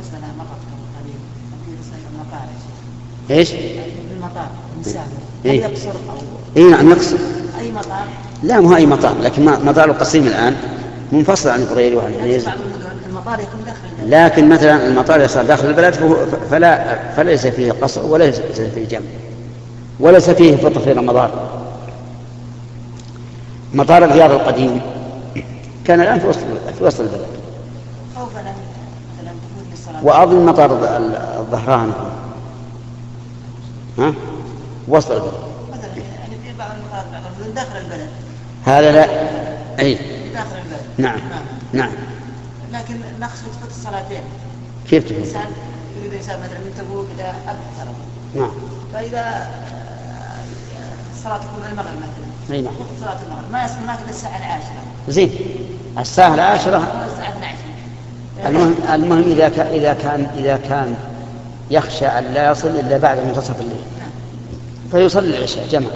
سنة مطر قليل في المطار ايش؟ المطار مسافر هل يقصر أو اي نعم يقصر. أي مطار؟ لا مو اي مطار، لكن مطار القصيم الان منفصل عن القريري وعن الحنيز. المطار يكون داخل، لكن مثلا المطار يصير داخل البلد فليس فيه قصر وليس فيه جمع وليس فيه فطر في رمضان. مطار الرياض القديم كان الآن في وسط البلد، وأظن مطار الظهران وسط البلد يعني في بعض المطارات داخل البلد. هذا لا أي داخل البلد. نعم. لكن نقصد في الصلاتين. كيف تفهم؟ الإنسان يريد إنسان مثلا من تبوك إلى أبحر. نعم. فإذا الصلاة تكون المغرب مثلا. أي نعم. صلاة المغرب ما يصل هناك إلا الساعة 10. زين. الساعة 10. الساعة 12. المهم إذا كان يخشى أن لا يصل إلا بعد منتصف الليل فيصلي العشاء جمعا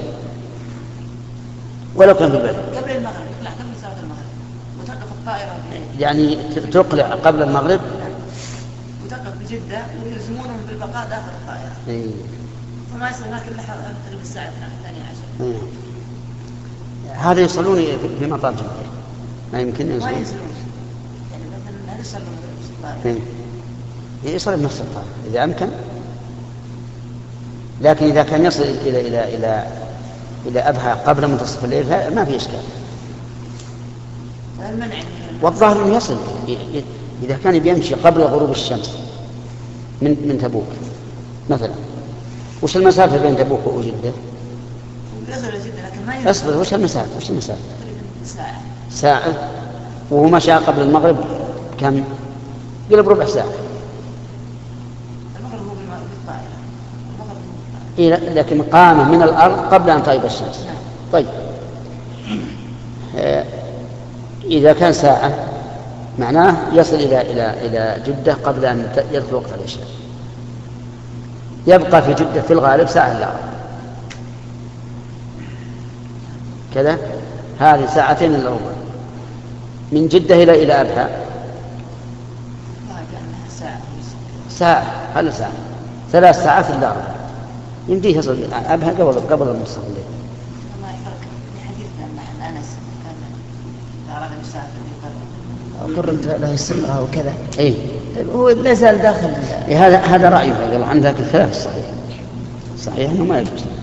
ولو كان في البلد قبل المغرب، يطلع قبل صلاة المغرب وتقف الطائرة يعني تقلع قبل المغرب وتقف بجدة ويلزمونهم بالبقاء داخل الطائرة. فما يصل هناك إلا تقريبا الساعة 12. هذا يصلون في مطار جدة ما يمكن ما يصلون. ينزلون يعني مثلا هل يصلون في الطائرة؟ يصل بنفس الطائرة إذا أمكن، لكن إذا كان يصل إلى أبها قبل منتصف الليل ما في إشكال. والظاهر أنه يصل إذا كان بيمشي قبل غروب الشمس من تبوك مثلا. وش المسافة بين تبوك وجدة؟ أصبر، وش المسافة؟ ساعة. وهو مشى قبل المغرب كم؟ قرب ربع ساعة. المغرب هو بالطائرة. لكن قام من الأرض قبل أن تغيب الشمس. طيب إذا كان ساعة معناه يصل إلى جدة قبل أن يدخل وقت العشاء. يبقى في جدة في الغالب ساعة إلا ربع كذا. هذه ساعتين إلا ربع من جدة إلى أبها. ساعة هل ساعة 3 ساعات إلا ربع يمديه يصل أبها قبل المنتصف الليل. ما يفرق حديثنا مع أنس كان إذا أراد المسافر قرنت له السمرة وكذا. إيه هو لا زال داخل. هذا رأيه قال عن ذاك الخلاف الصحيح أنه ما يجوز.